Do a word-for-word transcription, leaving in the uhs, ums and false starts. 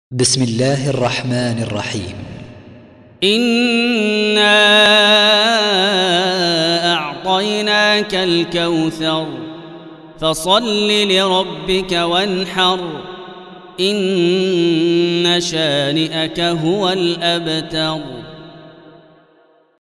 بسم الله الرحمن الرحيم. إنا أعطيناك الكوثر فصل لربك وانحر إن شانئك هو الأبتر.